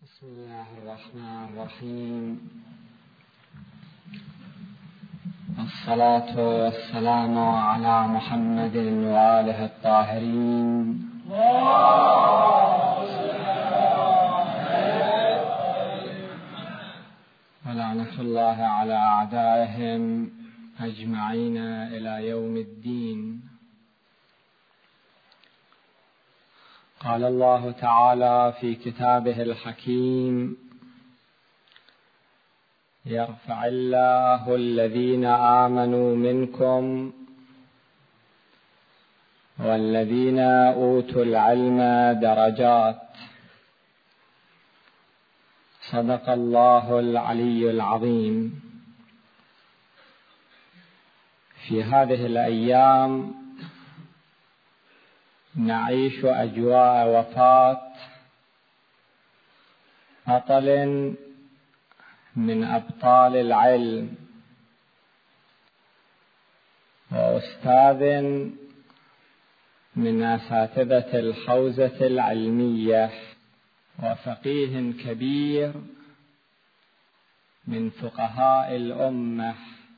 بسم الله الرحمن الرحيم. الصلاة والسلام على محمد وآله الطاهرين ولعنة الله على أعدائهم أجمعين إلى يوم الدين. قال الله تعالى في كتابه الحكيم: يرفع الله الذين آمنوا منكم والذين أوتوا العلم درجات. صدق الله العلي العظيم. في هذه الأيام نعيش أجواء وفاة بطل من أبطال العلم وأستاذ من أساتذة الحوزة العلمية وفقيه كبير من فقهاء الأمة،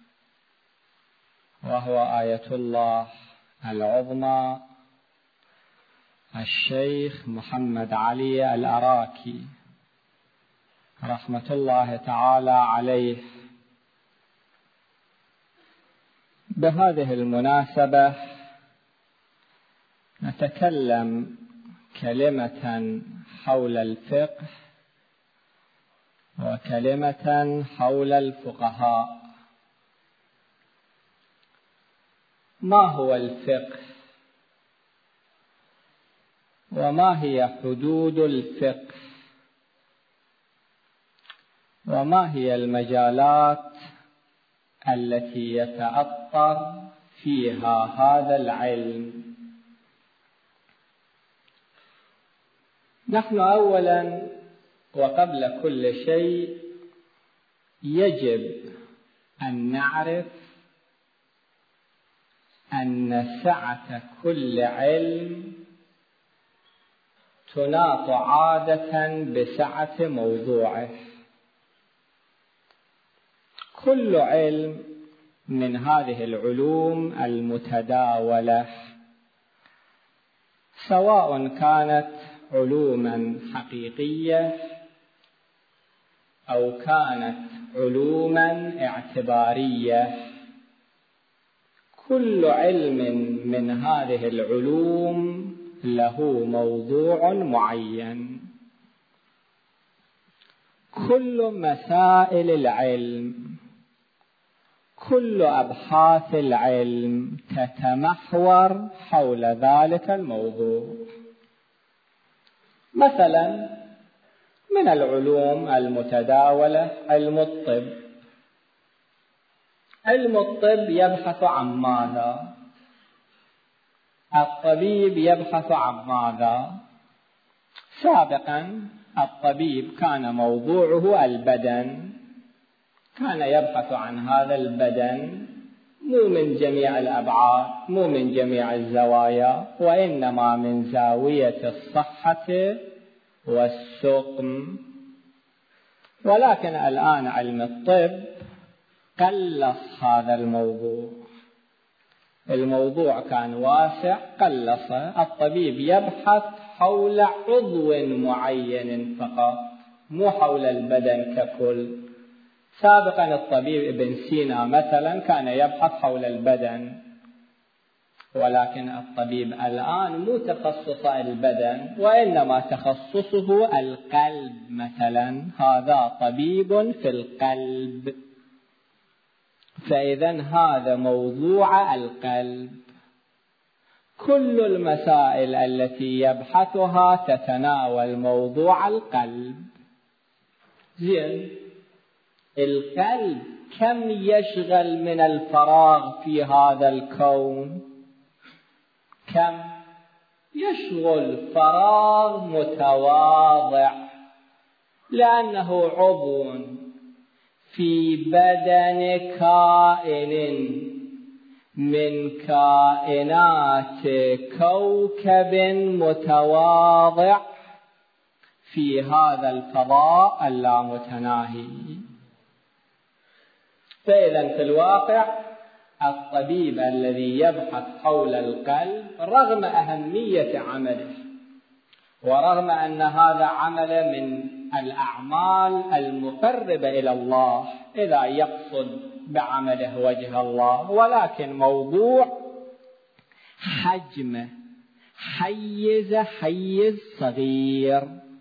وهو آية الله العظمى الشيخ محمد علي الأراكي رحمة الله تعالى عليه. بهذه المناسبة نتكلم كلمة حول الفقه وكلمة حول الفقهاء. ما هو الفقه؟ وما هي حدود الفقه؟ وما هي المجالات التي يتأطر فيها هذا العلم؟ نحن أولا وقبل كل شيء يجب أن نعرف أن سعة كل علم تناط عادة بسعة موضوعه. كل علم من هذه العلوم المتداولة، سواء كانت علوما حقيقية أو كانت علوما اعتبارية، كل علم من هذه العلوم له موضوع معين. كل مسائل العلم، كل أبحاث العلم تتمحور حول ذلك الموضوع. مثلا من العلوم المتداولة علم الطب. علم الطب يبحث عن ماذا؟ الطبيب يبحث عن ماذا؟ سابقا الطبيب كان موضوعه البدن، كان يبحث عن هذا البدن مو من جميع الأبعاد، مو من جميع الزوايا، وإنما من زاوية الصحة والسقم. ولكن الآن علم الطب قلص هذا الموضوع. الموضوع كان واسع، قلصه. الطبيب يبحث حول عضو معين فقط، مو حول البدن ككل. سابقا الطبيب ابن سينا مثلا كان يبحث حول البدن، ولكن الطبيب الآن مو تخصص البدن، وإنما تخصصه القلب مثلا. هذا طبيب في القلب، فإذا هذا موضوع القلب. كل المسائل التي يبحثها تتناول موضوع القلب. زين، القلب كم يشغل من الفراغ في هذا الكون؟ كم يشغل؟ فراغ متواضع، لأنه عضو في بدن كائن من كائنات كوكب متواضع في هذا الفضاء اللامتناهي. فإذا في الواقع الطبيب الذي يبحث حول القلب رغم أهمية عمله ورغم أن هذا عمل من الأعمال المقربة إلى الله إذا يقصد بعمله وجه الله، ولكن موضوع حجمه حيز صغير.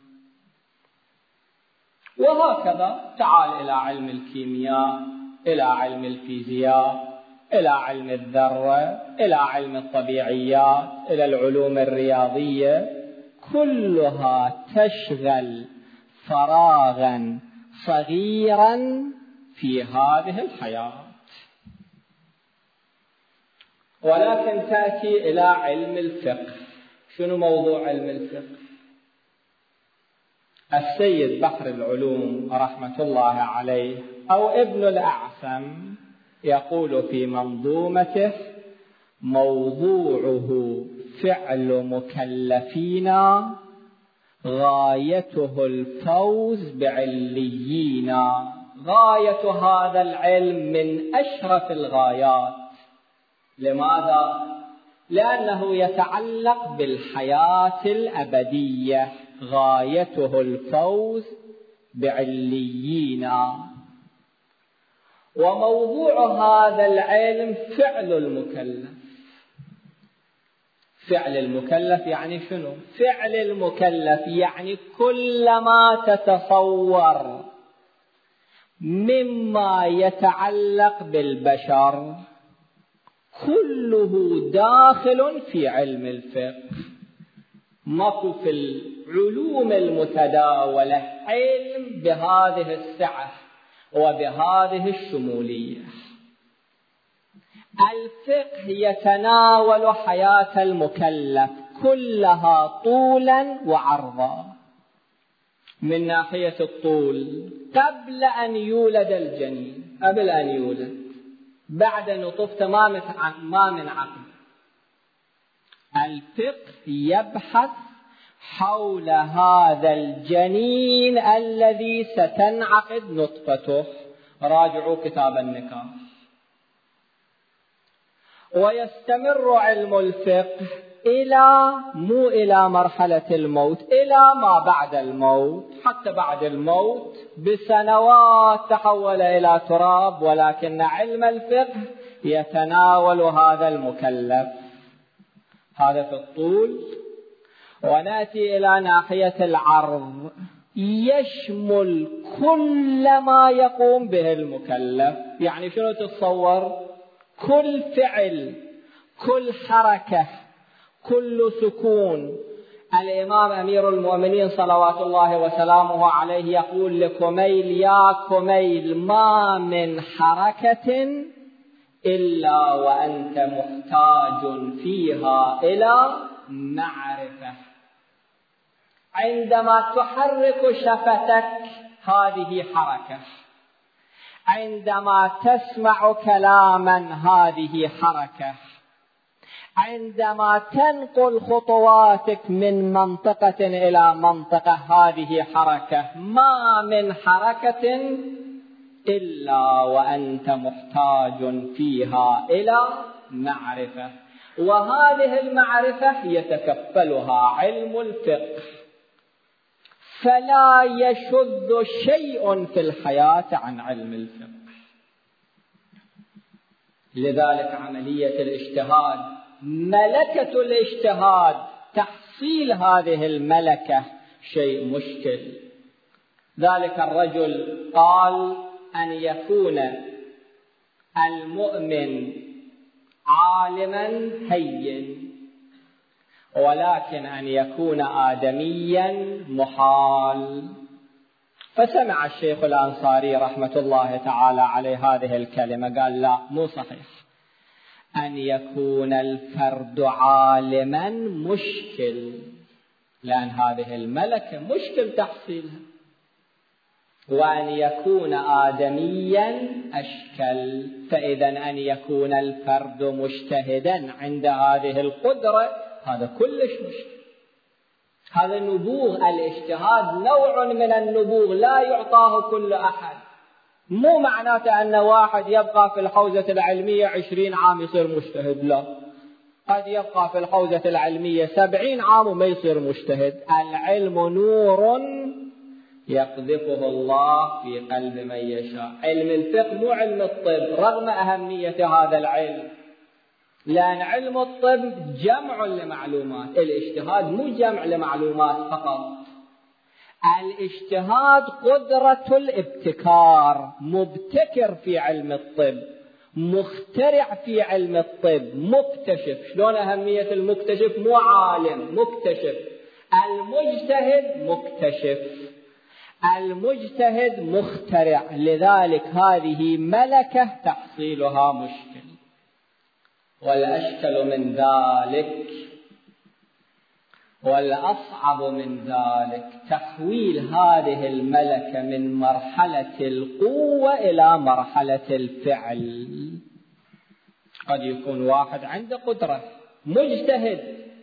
وهكذا تعال إلى علم الكيمياء، إلى علم الفيزياء، إلى علم الذرة، إلى علم الطبيعيات، إلى العلوم الرياضية، كلها تشغل فراغا صغيرا في هذه الحياة. ولكن تأتي إلى علم الفقه. شنو موضوع علم الفقه؟ السيد بحر العلوم رحمة الله عليه أو ابن الأعثم يقول في منظومته: موضوعه فعل مكلفين غايته الفوز بعليين. غاية هذا العلم من أشرف الغايات. لماذا؟ لأنه يتعلق بالحياة الأبدية. غايته الفوز بعليين. وموضوع هذا العلم فعل المكلف. فعل المكلف يعني شنو؟ فعل المكلف يعني كل ما تتصور مما يتعلق بالبشر كله داخل في علم الفقه. ماكو في العلوم المتداولة علم بهذه السعة وبهذه الشمولية. الفقه يتناول حياة المكلف كلها طولا وعرضا. من ناحية الطول قبل أن يولد الجنين، قبل أن يولد، بعد نطفة ما من عقل. الفقه يبحث حول هذا الجنين الذي ستنعقد نطفته. راجعوا كتاب النكاح. ويستمر علم الفقه مو إلى مرحلة الموت، إلى ما بعد الموت. حتى بعد الموت بسنوات تحول إلى تراب، ولكن علم الفقه يتناول هذا المكلف. هذا في الطول. ونأتي إلى ناحية العرض، يشمل كل ما يقوم به المكلف. يعني شنو تتصور؟ كل فعل، كل حركة، كل سكون. الإمام أمير المؤمنين صلوات الله وسلامه عليه يقول لكميل: يا كميل، ما من حركة إلا وأنت محتاج فيها إلى معرفة. عندما تحرك شفتك هذه حركة، عندما تسمع كلاما هذه حركة، عندما تنقل خطواتك من منطقة إلى منطقة هذه حركة. ما من حركة إلا وأنت محتاج فيها إلى معرفة. وهذه المعرفة يتكفلها علم الفقه. فلا يشذ شيء في الحياة عن علم الفقه. لذلك عملية الاجتهاد، ملكة الاجتهاد، تحصيل هذه الملكة شيء مشكل. ذلك الرجل قال: أن يكون المؤمن عالما هين، ولكن أن يكون آدميا محال. فسمع الشيخ الأنصاري رحمة الله تعالى عليه هذه الكلمة، قال: لا، مو صحيح. أن يكون الفرد عالما مشكل، لأن هذه الملكة مشكل تحصيلها. وأن يكون آدميا أشكل. فإذا أن يكون الفرد مجتهدا عند هذه القدرة، هذا كلش مشكل. هذا نبوغ. الاجتهاد نوع من النبوغ لا يعطاه كل أحد. مو معناته أن واحد يبقى في الحوزة العلمية 20 عام يصير مجتهد، لا، قد يبقى في الحوزة العلمية 70 عام وما يصير مجتهد. العلم نور يقذفه الله في قلب من يشاء. علم الفقه مو علم الطب رغم أهمية هذا العلم، لأن علم الطب جمع لمعلومات، الاجتهاد مو جمع لمعلومات فقط. الاجتهاد قدرة الابتكار، مبتكر في علم الطب، مخترع في علم الطب، مكتشف. شلون أهمية المكتشف؟ مو عالم، مكتشف. المجتهد مكتشف، المجتهد مخترع. لذلك هذه ملكة تحصيلها مشكل. والأشكل من ذلك والأصعب من ذلك تحويل هذه الملكة من مرحلة القوة إلى مرحلة الفعل. قد يكون واحد عنده قدرة، مجتهد،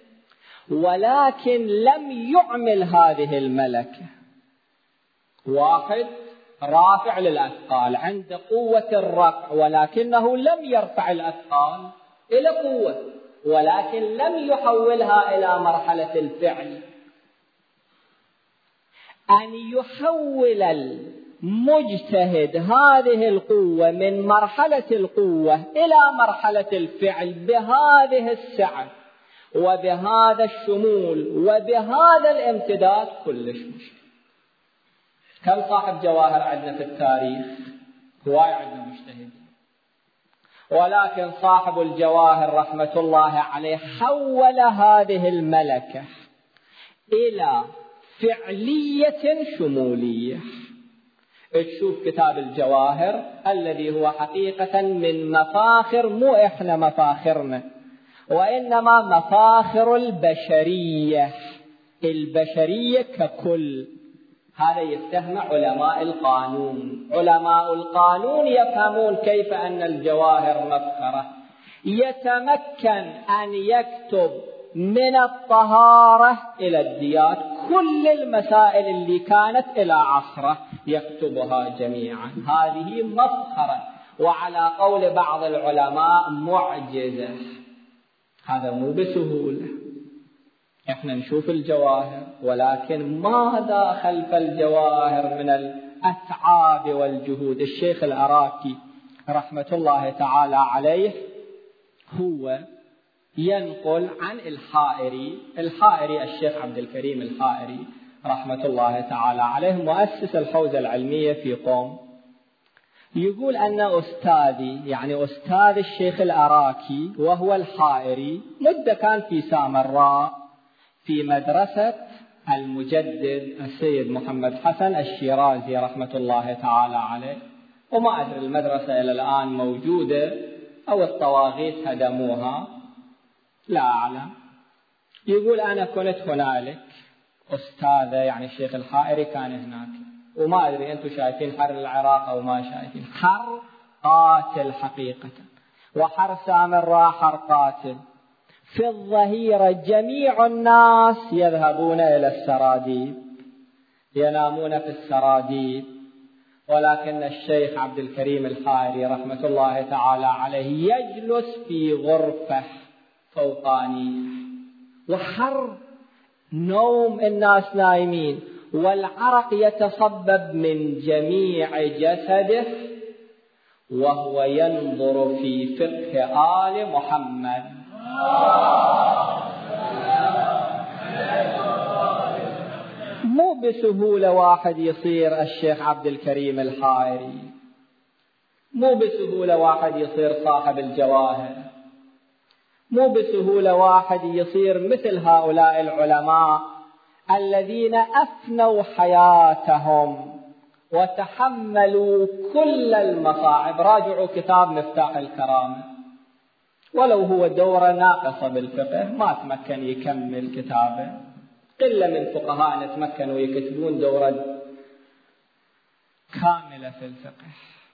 ولكن لم يعمل هذه الملكة. واحد رافع للأثقال، عنده قوة الرفع، ولكنه لم يرفع الأثقال إلى قوة، ولكن لم يحولها إلى مرحلة الفعل. أن يحول المجتهد هذه القوة من مرحلة القوة إلى مرحلة الفعل بهذه السعة وبهذا الشمول وبهذا الامتداد كلش مشكل. كم صاحب جواهر عندنا في التاريخ؟ هواي عندنا مجتهدين، ولكن صاحب الجواهر رحمة الله عليه حول هذه الملكة إلى فعلية شمولية. تشوف كتاب الجواهر الذي هو حقيقة من مفاخر، مو إحنا مفاخرنا، وإنما مفاخر البشرية، البشرية ككل. هذا يفهم علماء القانون. علماء القانون يفهمون كيف أن الجواهر مفخرة. يتمكن أن يكتب من الطهارة إلى الديات كل المسائل اللي كانت إلى عصره يكتبها جميعا. هذه مفخرة، وعلى قول بعض العلماء معجزة. هذا مو بسهولة. احنا نشوف الجواهر، ولكن ماذا خلف الجواهر من الأتعاب والجهود؟ الشيخ العراقي رحمة الله تعالى عليه هو ينقل عن الحائري الشيخ عبد الكريم الحائري رحمة الله تعالى عليه، مؤسس الحوزة العلمية في قوم. يقول أن أستاذي، يعني أستاذ الشيخ العراقي وهو الحائري، مدة كان في سامراء في مدرسة المجدد السيد محمد حسن الشيرازي رحمة الله تعالى عليه، وما أدري المدرسة إلى الآن موجودة أو الطواغيت هدموها، لا أعلم. يقول أنا كنت هنالك، أستاذة يعني الشيخ الحائري كان هناك، وما أدري أنتم شايفين حر العراق أو ما شايفين. حر قاتل حقيقة، وحر سامراء حر قاتل. في الظهيرة جميع الناس يذهبون إلى السراديب، ينامون في السراديب، ولكن الشيخ عبد الكريم الحائري رحمة الله تعالى عليه يجلس في غرفة فوقانية، وحر، نوم، الناس نايمين، والعرق يتصبب من جميع جسده، وهو ينظر في فقه آل محمد. مو بسهولة واحد يصير الشيخ عبد الكريم الحائري، مو بسهولة واحد يصير صاحب الجواهر، مو بسهولة واحد يصير مثل هؤلاء العلماء الذين أفنوا حياتهم وتحملوا كل المصاعب. راجعوا كتاب مفتاح الكرامة، ولو هو دورة ناقصة بالفقه ما تمكن يكمل كتابه. قلة من فقهاء تمكنوا يكتبون دورة كاملة في الفقه.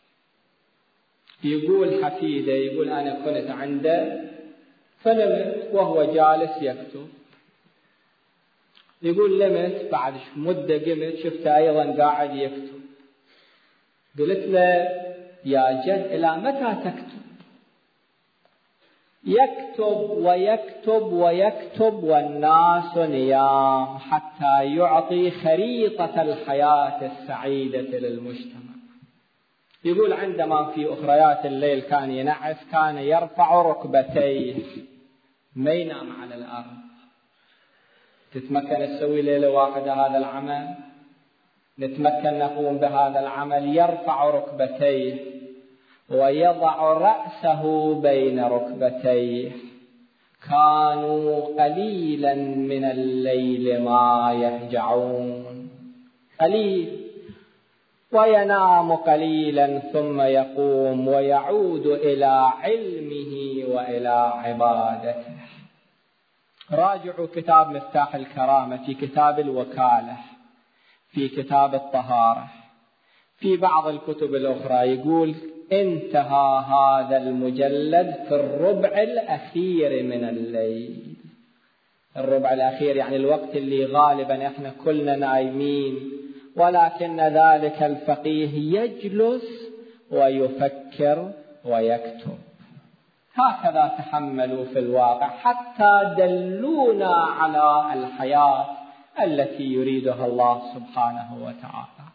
يقول حفيده، يقول أنا كنت عنده فنمت وهو جالس يكتب، يقول لمت بعد مدة قمت شفته أيضا قاعد يكتب. قلت له يا جد إلى متى تكتب؟ يكتب ويكتب ويكتب والناس نيام حتى يعطي خريطة الحياة السعيدة للمجتمع. يقول عندما في أخريات الليل كان ينعس كان يرفع ركبتيه، ما ينام على الأرض. تتمكن تسوي ليلة واحدة هذا العمل؟ نتمكن نقوم بهذا العمل. يرفع ركبتيه ويضع رأسه بين ركبتيه. كانوا قليلا من الليل ما يهجعون، قليل، وينام قليلا ثم يقوم ويعود إلى علمه وإلى عبادته. راجعوا كتاب مفتاح الكرامة، في كتاب الوكالة، في كتاب الطهارة، في بعض الكتب الأخرى يقول انتهى هذا المجلد في الربع الأخير من الليل. الربع الأخير يعني الوقت اللي غالبا احنا كلنا نايمين، ولكن ذلك الفقيه يجلس ويفكر ويكتب. هكذا تحملوا في الواقع حتى دلونا على الحياة التي يريدها الله سبحانه وتعالى.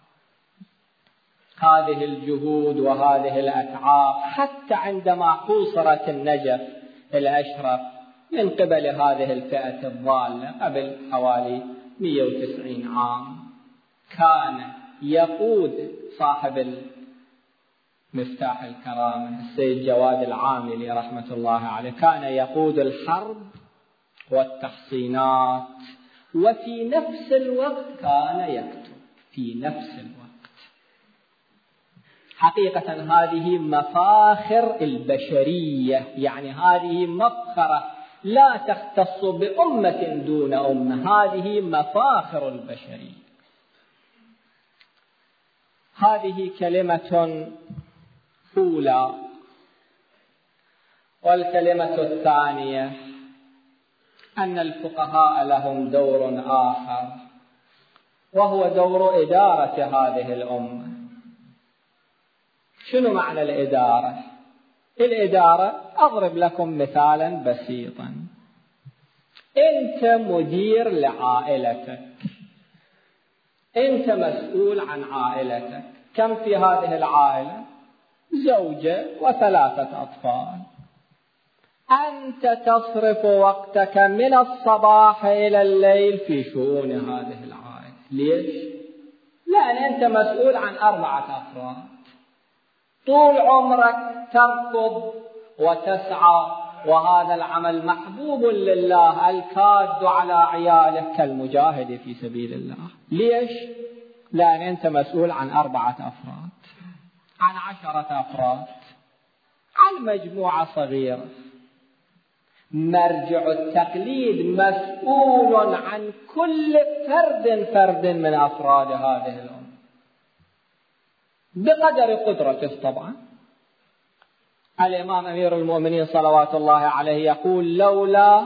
هذه الجهود وهذه الأتعاب حتى عندما حوصرت النجف الأشرف من قبل هذه الفئة الضالة قبل حوالي 190 عام، كان يقود صاحب مفتاح الكرامة السيد جواد العاملي رحمة الله عليه، كان يقود الحرب والتحصينات وفي نفس الوقت كان يكتب في نفس الوقت. حقيقة هذه مفاخر البشرية، يعني هذه مفخرة لا تختص بأمة دون أمة، هذه مفاخر البشرية. هذه كلمة أولى. والكلمة الثانية أن الفقهاء لهم دور آخر، وهو دور إدارة هذه الأمة. شنو معنى الإدارة؟ الإدارة أضرب لكم مثالا بسيطا. أنت مدير لعائلتك، أنت مسؤول عن عائلتك. كم في هذه العائلة؟ زوجة وثلاثة أطفال. أنت تصرف وقتك من الصباح إلى الليل في شؤون هذه العائلة. ليش؟ لأن أنت مسؤول عن 4 أفراد. طول عمرك تركض وتسعى، وهذا العمل محبوب لله، الكاد على عيالك كالمجاهد في سبيل الله. ليش؟ لأن أنت مسؤول عن 4 أفراد، عن 10 أفراد، عن مجموعة صغيرة. مرجع التقليد مسؤول عن كل فرد من أفراد هذه الأمة بقدر قدرته طبعا. الإمام أمير المؤمنين صلوات الله عليه يقول لولا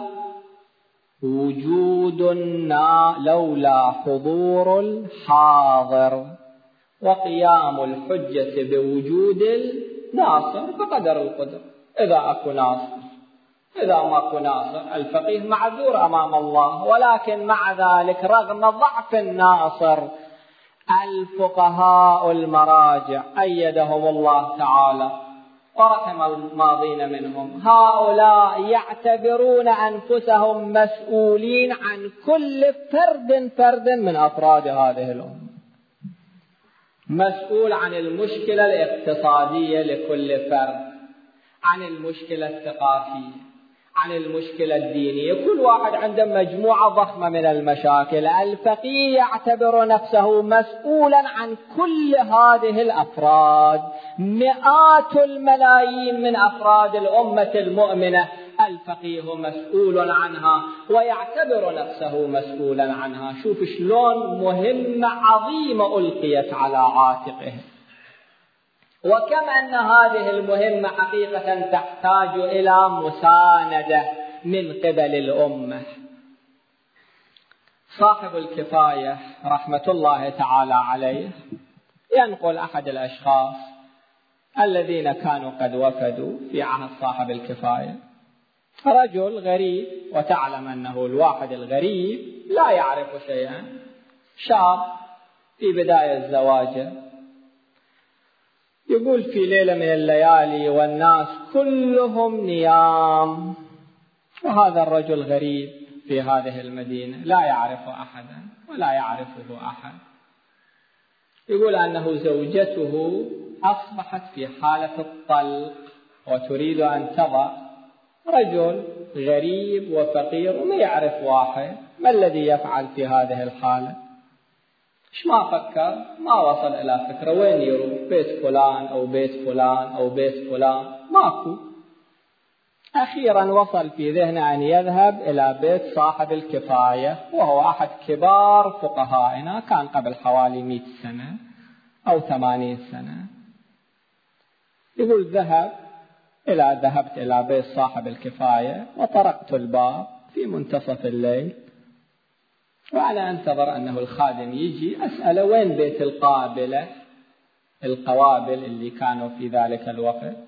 حضور الحاضر وقيام الحجة بوجود الناصر بقدر القدر. إذا أكو ناصر، إذا ما أكو ناصر، الفقيه معذور أمام الله. ولكن مع ذلك رغم ضعف الناصر الفقهاء المراجع أيدهم الله تعالى ورحم الماضين منهم، هؤلاء يعتبرون أنفسهم مسؤولين عن كل فرد من أفراد هذه الأمة. مسؤول عن المشكلة الاقتصادية لكل فرد، عن المشكلة الثقافية، عن المشكلة الدينية. كل واحد عنده مجموعة ضخمة من المشاكل. الفقيه يعتبر نفسه مسؤولا عن كل هذه الأفراد، مئات الملايين من أفراد الأمة المؤمنة الفقيه مسؤول عنها ويعتبر نفسه مسؤولا عنها. شوف شلون مهمة عظيمة ألقيت على عاتقه، وكم أن هذه المهمة حقيقة تحتاج إلى مساندة من قبل الأمة. صاحب الكفاية رحمة الله تعالى عليه ينقل أحد الأشخاص الذين كانوا قد وفدوا في عهد صاحب الكفاية، رجل غريب، وتعلم أنه الواحد الغريب لا يعرف شيئا، شاب في بداية زواجه. يقول في ليلة من الليالي والناس كلهم نيام، وهذا الرجل غريب في هذه المدينة لا يعرف أحدا ولا يعرفه أحد. يقول أنه زوجته أصبحت في حالة الطلق وتريد أن تضع، رجل غريب وفقير وما يعرف واحد، ما الذي يفعل في هذه الحالة؟ إيش ما فكر، ما وصل إلى فكرة وين يروح، بيت فلان أو بيت فلان أو بيت فلان، ماكو. أخيرا وصل في ذهنه أن يذهب إلى بيت صاحب الكفاية، وهو أحد كبار فقهائنا، كان قبل حوالي 100 سنة أو 80 سنة. يقول ذهبت إلى بيت صاحب الكفاية وطرقت الباب في منتصف الليل، وأنا أنتظر أنه الخادم يجي، أسأله وين بيت القوابل اللي كانوا في ذلك الوقت،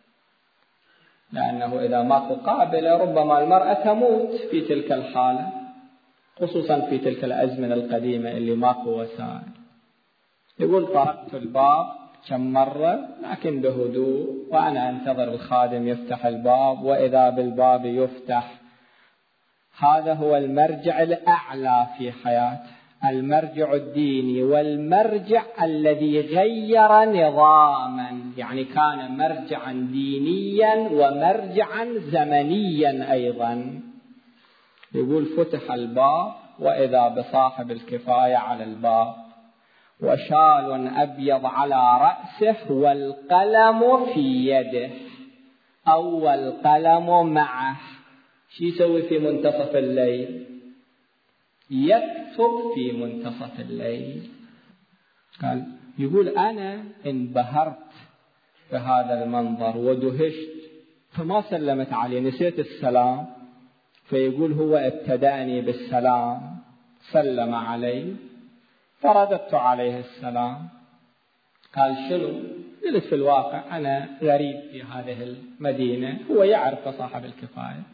لأنه إذا ماكو قابلة ربما المرأة تموت في تلك الحالة، خصوصا في تلك الأزمنة القديمة اللي ماكو وسائل. يقول طرقت الباب كم مرة لكن بهدوء، وأنا أنتظر الخادم يفتح الباب، وإذا بالباب يفتح. هذا هو المرجع الأعلى في حياته، المرجع الديني، والمرجع الذي غير نظاما، يعني كان مرجعا دينيا ومرجعا زمنيا أيضا. يقول فتح الباب وإذا بصاحب الكفاية على الباب وشال أبيض على رأسه والقلم في يده، أو القلم معه. شو يسوي في منتصف الليل؟ يكتب في منتصف الليل. قال يقول أنا انبهرت بهذا المنظر ودهشت، فما سلمت عليه، نسيت السلام. فيقول هو ابتدأني بالسلام، سلم علي فرددت عليه السلام. قال شنو؟ قلت في الواقع أنا غريب في هذه المدينة، هو يعرف صاحب الكفاية،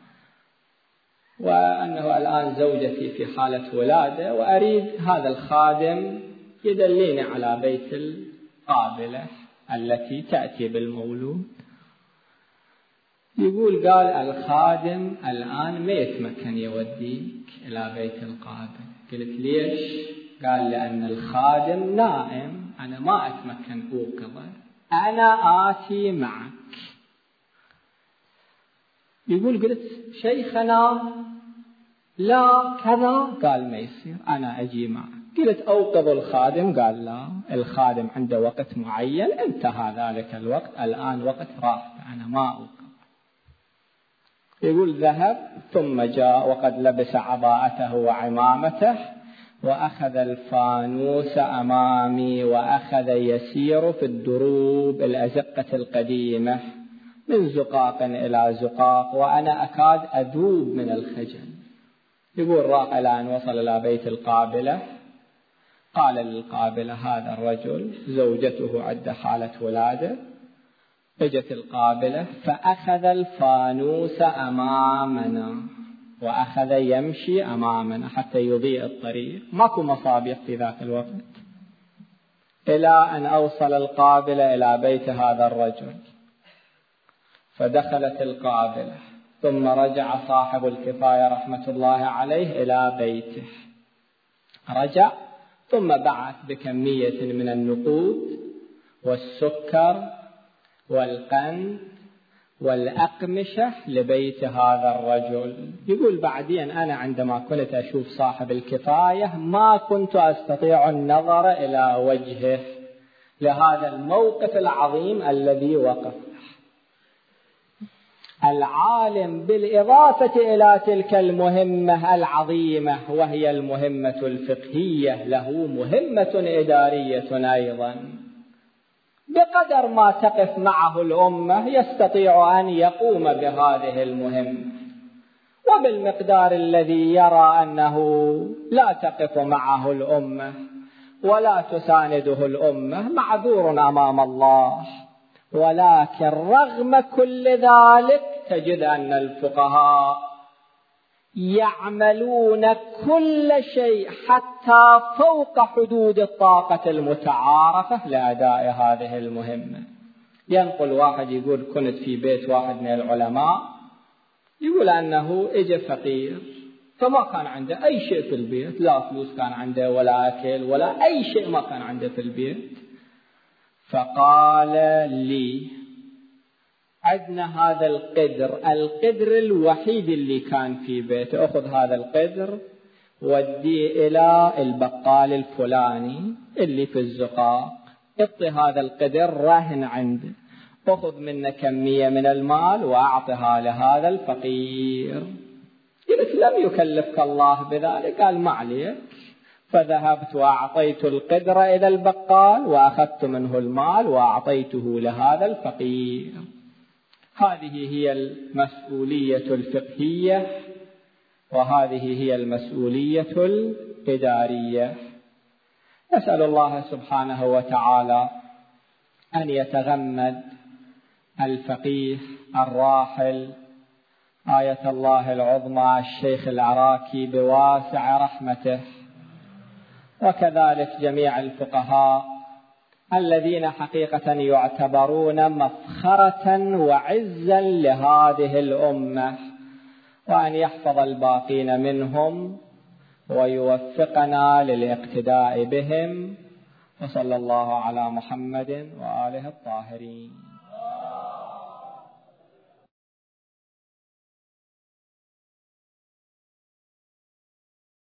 وأنه الآن زوجتي في حالة ولادة، وأريد هذا الخادم يدليني على بيت القابلة التي تأتي بالمولود. يقول قال الخادم الآن ما يتمكن يوديك إلى بيت القابلة. قلت ليش؟ قال لأن الخادم نائم، أنا ما أتمكن أوقظه، أنا آتي معك. يقول قلت شيخنا لا كذا، قال ما يصير، أنا أجي معك. قلت أوقظ الخادم، قال لا، الخادم عنده وقت معين، انتهى ذلك الوقت، الآن وقت راحته، أنا ما أوقظ. يقول ذهب ثم جاء وقد لبس عباءته وعمامته، وأخذ الفانوس أمامي وأخذ يسير في الدروب الأزقة القديمة من زقاق إلى زقاق، وأنا أكاد أذوب من الخجل. يقول راح إلى أن وصل إلى بيت القابلة، قال للقابلة هذا الرجل زوجته عند حالة ولادة. اجت القابلة فأخذ الفانوس أمامنا وأخذ يمشي أمامنا حتى يضيء الطريق، ماكو مصابيح في ذاك الوقت، إلى أن أوصل القابلة إلى بيت هذا الرجل. فدخلت القابلة ثم رجع صاحب الكفاية رحمة الله عليه إلى بيته، رجع ثم بعث بكمية من النقود والسكر والقند والأقمشة لبيت هذا الرجل. يقول بعدين أنا عندما كنت أشوف صاحب الكفاية ما كنت أستطيع النظر إلى وجهه لهذا الموقف العظيم الذي وقف. العالم بالإضافة إلى تلك المهمة العظيمة وهي المهمة الفقهية له مهمة إدارية أيضا، بقدر ما تقف معه الأمة يستطيع أن يقوم بهذه المهمة. وبالمقدار الذي يرى أنه لا تقف معه الأمة ولا تسانده الأمة معذور أمام الله. ولكن رغم كل ذلك تجد أن الفقهاء يعملون كل شيء حتى فوق حدود الطاقة المتعارفة لأداء هذه المهمة. ينقل واحد يقول كنت في بيت واحد من العلماء، يقول أنه إجا فقير فما كان عنده أي شيء في البيت، لا فلوس كان عنده ولا أكل ولا أي شيء ما كان عنده في البيت. فقال لي عندنا هذا القدر الوحيد اللي كان في بيته، أخذ هذا القدر وديه إلى البقال الفلاني اللي في الزقاق، اعطي هذا القدر رهن عنده، أخذ منه كمية من المال وأعطها لهذا الفقير. قلت لم يكلفك الله بذلك؟ قال ما عليك. فذهبت وأعطيت القدر إلى البقال وأخذت منه المال وأعطيته لهذا الفقير. هذه هي المسؤولية الفقهية، وهذه هي المسؤولية الإدارية. نسأل الله سبحانه وتعالى أن يتغمد الفقيه الراحل آية الله العظمى الشيخ العراكي بواسع رحمته، وكذلك جميع الفقهاء الذين حقيقة يعتبرون مفخرة وعزا لهذه الأمة، وأن يحفظ الباقين منهم ويوفقنا للاقتداء بهم. وصلى الله على محمد وآله الطاهرين.